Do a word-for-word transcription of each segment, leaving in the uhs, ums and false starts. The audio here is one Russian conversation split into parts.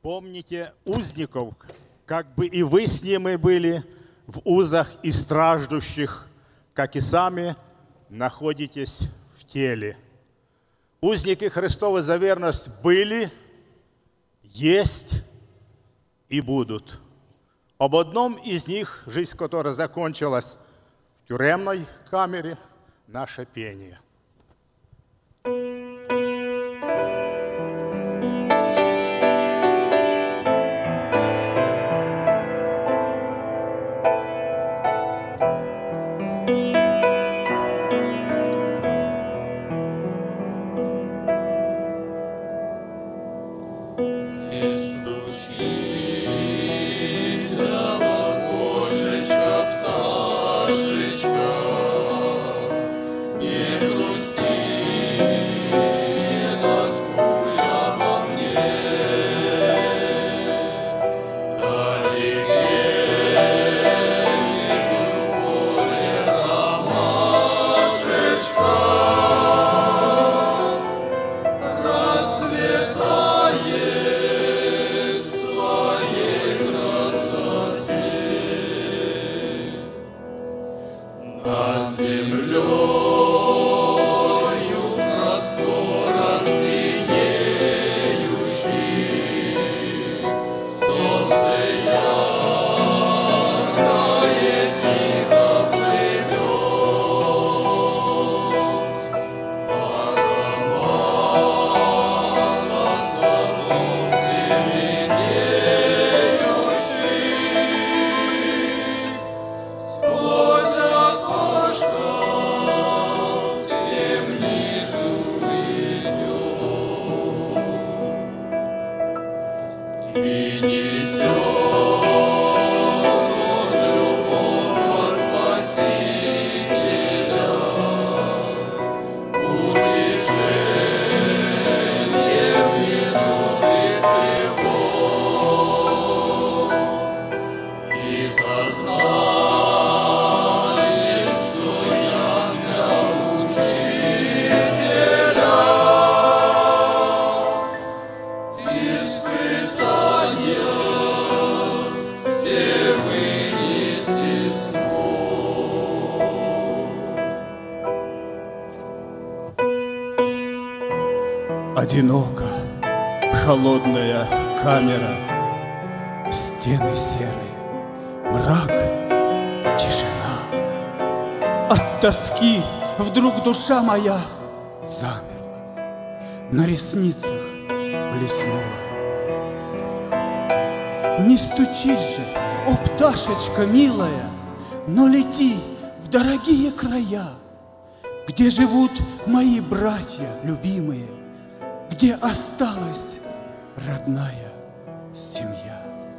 Помните узников, как бы и вы с ними были в узах и страждущих, как и сами находитесь в теле. Узники Христовы за верность были, есть и будут. Об одном из них, жизнь которой закончилась в тюремной камере, наше пение. Одиноко, холодная камера, стены серые, мрак, тишина. От тоски вдруг душа моя замерла, на ресницах блеснула слеза. Не стучись же, о пташечка милая, но лети в дорогие края, где живут мои братья любимые, где осталась родная семья.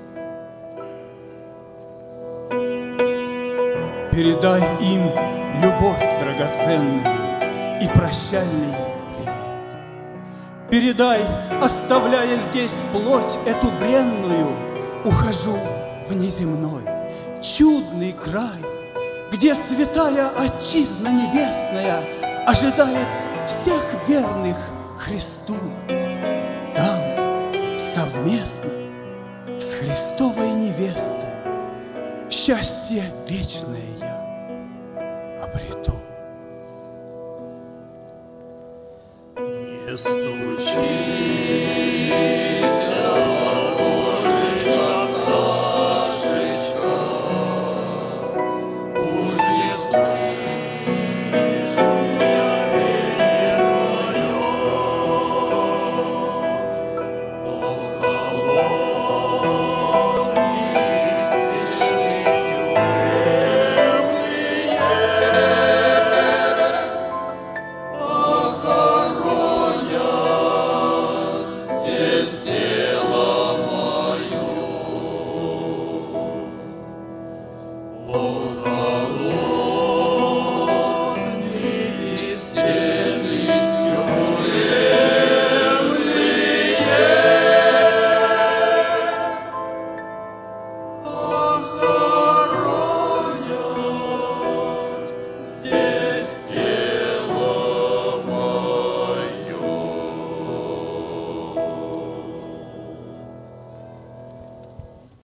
Передай им любовь драгоценную и прощальный привет. Передай, оставляя здесь плоть эту бренную, ухожу в неземной, чудный край, где святая Отчизна Небесная ожидает всех верных Христу. Там совместно с Христовой невестой счастье вечное я обрету. Не стучи.